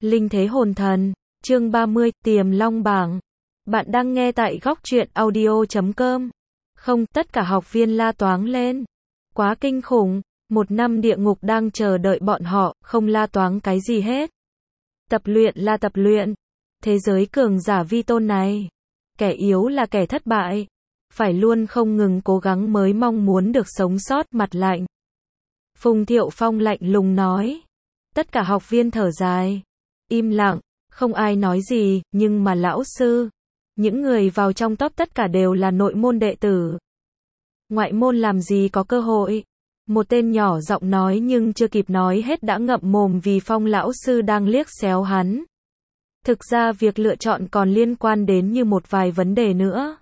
Linh thế hồn thần, chương 30, Tiềm Long bảng. Bạn đang nghe tại góc truyện audio.com. Không, tất cả học viên la toáng lên. Quá kinh khủng, một năm địa ngục đang chờ đợi bọn họ, không la toáng cái gì hết. Tập luyện là tập luyện. Thế giới cường giả vi tôn này. Kẻ yếu là kẻ thất bại. Phải luôn không ngừng cố gắng mới mong muốn được sống sót, mặt lạnh. Phùng Thiệu Phong lạnh lùng nói. Tất cả học viên thở dài. Im lặng, không ai nói gì, nhưng mà lão sư. Những người vào trong top tất cả đều là nội môn đệ tử. Ngoại môn làm gì có cơ hội. Một tên nhỏ giọng nói nhưng chưa kịp nói hết đã ngậm mồm vì Phong lão sư đang liếc xéo hắn. Thực ra việc lựa chọn còn liên quan đến như một vài vấn đề nữa.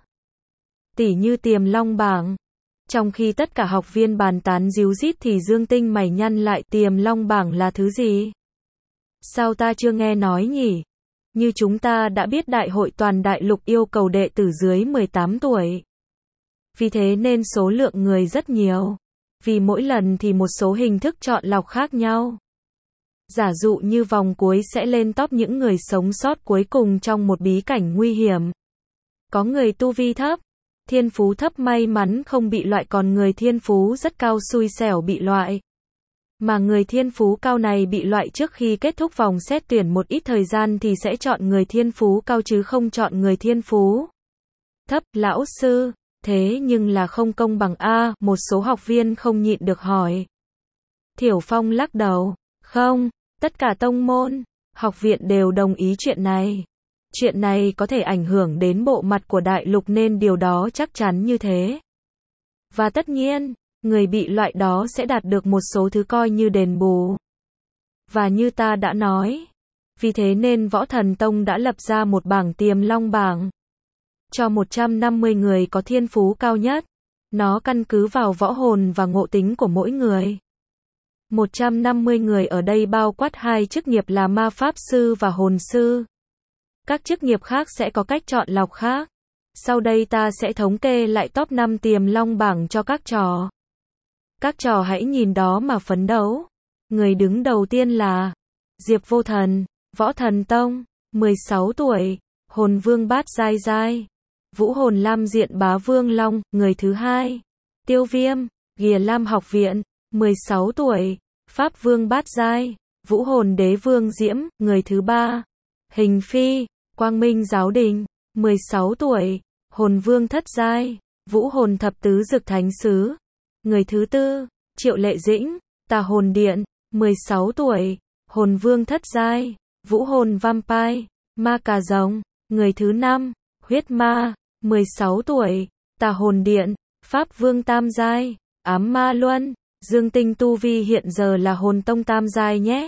Tỉ như Tiềm Long bảng. Trong khi tất cả học viên bàn tán díu dít thì Dương Tinh mày nhăn lại, Tiềm Long bảng là thứ gì? Sao ta chưa nghe nói nhỉ? Như chúng ta đã biết đại hội toàn đại lục yêu cầu đệ tử dưới 18 tuổi. Vì thế nên số lượng người rất nhiều. Vì mỗi lần thì một số hình thức chọn lọc khác nhau. Giả dụ như vòng cuối sẽ lên top những người sống sót cuối cùng trong một bí cảnh nguy hiểm. Có người tu vi thấp, thiên phú thấp may mắn không bị loại, còn người thiên phú rất cao xui xẻo bị loại. Mà người thiên phú cao này bị loại trước khi kết thúc vòng xét tuyển một ít thời gian thì sẽ chọn người thiên phú cao chứ không chọn người thiên phú thấp. Lão sư, thế nhưng là không công bằng a, một số học viên không nhịn được hỏi. Thiểu Phong lắc đầu, không, tất cả tông môn, học viện đều đồng ý chuyện này. Chuyện này có thể ảnh hưởng đến bộ mặt của đại lục nên điều đó chắc chắn như thế. Và tất nhiên, người bị loại đó sẽ đạt được một số thứ coi như đền bù. Và như ta đã nói, vì thế nên Võ Thần Tông đã lập ra một bảng Tiềm Long bảng. Cho 150 người có thiên phú cao nhất. Nó căn cứ vào võ hồn và ngộ tính của mỗi người. 150 người ở đây bao quát hai chức nghiệp là ma pháp sư và hồn sư. Các chức nghiệp khác sẽ có cách chọn lọc khác. Sau đây ta sẽ thống kê lại top 5 Tiềm Long bảng cho các trò. Các trò hãy nhìn đó mà phấn đấu. Người đứng đầu tiên là Diệp Vô Thần, Võ Thần Tông, 16 tuổi, Hồn Vương bát giai giai. Vũ Hồn Lam Diện Bá Vương Long, người thứ hai. Tiêu Viêm, Ghìa Lam Học Viện, 16 tuổi, Pháp Vương bát giai. Vũ Hồn Đế Vương Diễm, người thứ ba. Hình Phi, Quang Minh Giáo Đình, 16 tuổi, Hồn Vương thất giai. Vũ Hồn Thập Tứ Dực Thánh Sứ, người thứ tư. Triệu Lệ Dĩnh, Tà Hồn Điện, 16 tuổi, Hồn Vương thất giai. Vũ Hồn Vampire, Ma Cà Rồng, người thứ năm. Huyết Ma, 16 tuổi, Tà Hồn Điện, Pháp Vương tam giai. Ám Ma Luân, Dương Tinh tu vi hiện giờ là Hồn Tông tam giai nhé.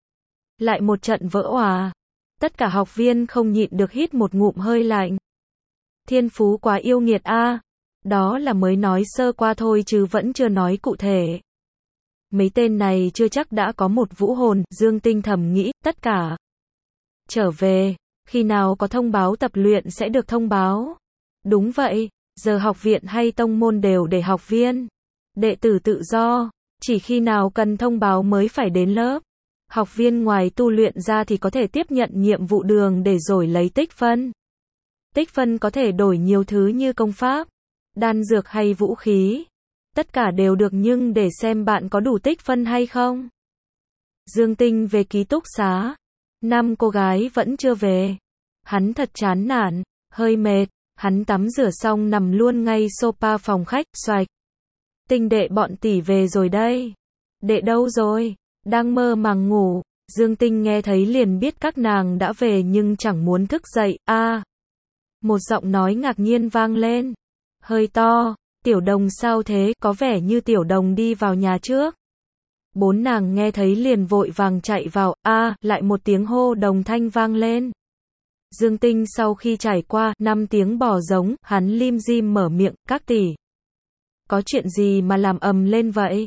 Lại một trận vỡ òa. Tất cả học viên không nhịn được hít một ngụm hơi lạnh. Thiên phú quá yêu nghiệt a. Đó là mới nói sơ qua thôi chứ vẫn chưa nói cụ thể. Mấy tên này chưa chắc đã có một vũ hồn, Dương Tinh thầm nghĩ, tất cả trở về, khi nào có thông báo tập luyện sẽ được thông báo. Đúng vậy, giờ học viện hay tông môn đều để học viên, đệ tử tự do, chỉ khi nào cần thông báo mới phải đến lớp. Học viên ngoài tu luyện ra thì có thể tiếp nhận nhiệm vụ đường để rồi lấy tích phân. Tích phân có thể đổi nhiều thứ như công pháp, đan dược hay vũ khí. Tất cả đều được nhưng để xem bạn có đủ tích phân hay không. Dương Tinh về ký túc xá. 5 cô gái vẫn chưa về. Hắn thật chán nản, hơi mệt. Hắn tắm rửa xong nằm luôn ngay sofa phòng khách, xoạch. Tinh đệ bọn tỷ về rồi đây. Đệ đâu rồi? Đang mơ màng ngủ. Dương Tinh nghe thấy liền biết các nàng đã về nhưng chẳng muốn thức dậy. A, một giọng nói ngạc nhiên vang lên. Hơi to. Tiểu Đồng sao thế? Có vẻ như Tiểu Đồng đi vào nhà trước. 4 nàng nghe thấy liền vội vàng chạy vào. A, lại một tiếng hô đồng thanh vang lên. Dương Tinh sau khi trải qua 5 tiếng bò giống, hắn lim dim mở miệng, các tỷ. Có chuyện gì mà làm ầm lên vậy?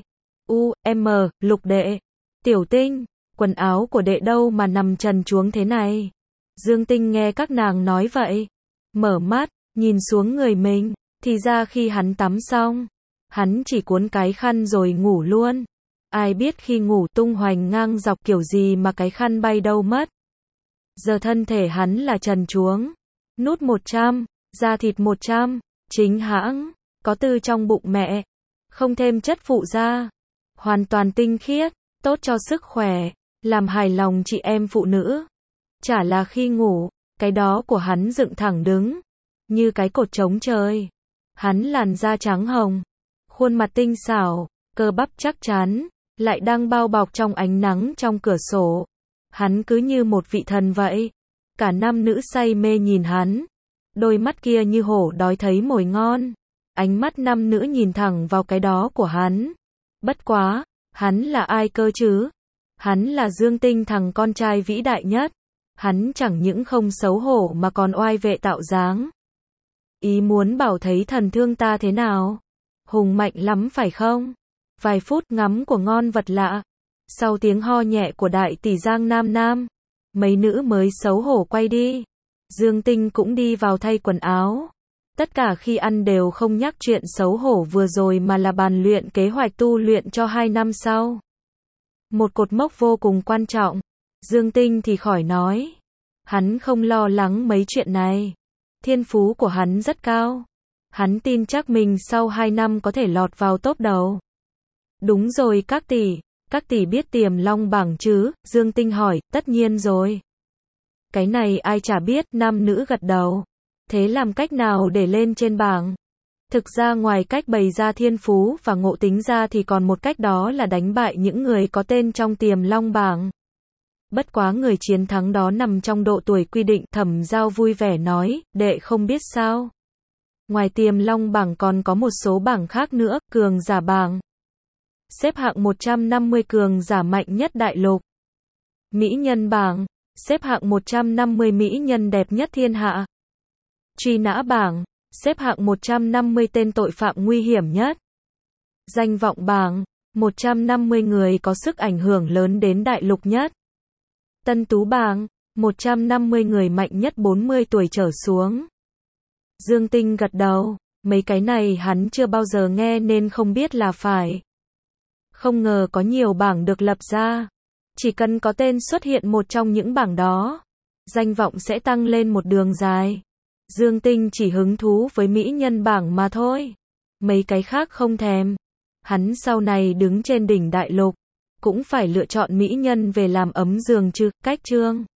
Lục đệ. Tiểu Tinh, quần áo của đệ đâu mà nằm trần truống thế này? Dương Tinh nghe các nàng nói vậy. Mở mắt, nhìn xuống người mình, thì ra khi hắn tắm xong, hắn chỉ cuốn cái khăn rồi ngủ luôn. Ai biết khi ngủ tung hoành ngang dọc kiểu gì mà cái khăn bay đâu mất. Giờ thân thể hắn là trần truống, nút 100, da thịt 100, chính hãng, có từ trong bụng mẹ, không thêm chất phụ gia, hoàn toàn tinh khiết, tốt cho sức khỏe, làm hài lòng chị em phụ nữ. Chả là khi ngủ, cái đó của hắn dựng thẳng đứng, như cái cột trống trời. Hắn làn da trắng hồng, khuôn mặt tinh xảo, cơ bắp chắc chắn, lại đang bao bọc trong ánh nắng trong cửa sổ. Hắn cứ như một vị thần vậy. Cả nam nữ say mê nhìn hắn. Đôi mắt kia như hổ đói thấy mồi ngon. Ánh mắt nam nữ nhìn thẳng vào cái đó của hắn. Bất quá, hắn là ai cơ chứ? Hắn là Dương Tinh, thằng con trai vĩ đại nhất. Hắn chẳng những không xấu hổ mà còn oai vệ tạo dáng. Ý muốn bảo thấy thần thương ta thế nào? Hùng mạnh lắm phải không? Vài phút ngắm của ngon vật lạ. Sau tiếng ho nhẹ của đại tỷ Giang Nam Nam, mấy nữ mới xấu hổ quay đi. Dương Tinh cũng đi vào thay quần áo. Tất cả khi ăn đều không nhắc chuyện xấu hổ vừa rồi mà là bàn luyện kế hoạch tu luyện cho 2 năm sau. Một cột mốc vô cùng quan trọng. Dương Tinh thì khỏi nói. Hắn không lo lắng mấy chuyện này. Thiên phú của hắn rất cao. Hắn tin chắc mình sau 2 năm có thể lọt vào top đầu. Đúng rồi các tỷ biết Tiềm Long bảng chứ? Dương Tinh hỏi. Tất nhiên rồi. Cái này ai chả biết, nam nữ gật đầu. Thế làm cách nào để lên trên bảng? Thực ra ngoài cách bày ra thiên phú và ngộ tính ra thì còn một cách, đó là đánh bại những người có tên trong Tiềm Long bảng. Bất quá người chiến thắng đó nằm trong độ tuổi quy định. Thẩm Giao vui vẻ nói, đệ không biết sao. Ngoài Tiềm Long bảng còn có một số bảng khác nữa, cường giả bảng. Xếp hạng 150 cường giả mạnh nhất đại lục. Mỹ nhân bảng. Xếp hạng 150 mỹ nhân đẹp nhất thiên hạ. Truy nã bảng. Xếp hạng 150 tên tội phạm nguy hiểm nhất. Danh vọng bảng. 150 người có sức ảnh hưởng lớn đến đại lục nhất. Tân tú bảng. 150 người mạnh nhất 40 tuổi trở xuống. Dương Tinh gật đầu. Mấy cái này hắn chưa bao giờ nghe nên không biết là phải. Không ngờ có nhiều bảng được lập ra. Chỉ cần có tên xuất hiện một trong những bảng đó, danh vọng sẽ tăng lên một đường dài. Dương Tinh chỉ hứng thú với mỹ nhân bảng mà thôi. Mấy cái khác không thèm. Hắn sau này đứng trên đỉnh đại lục, cũng phải lựa chọn mỹ nhân về làm ấm giường chứ. Cách chương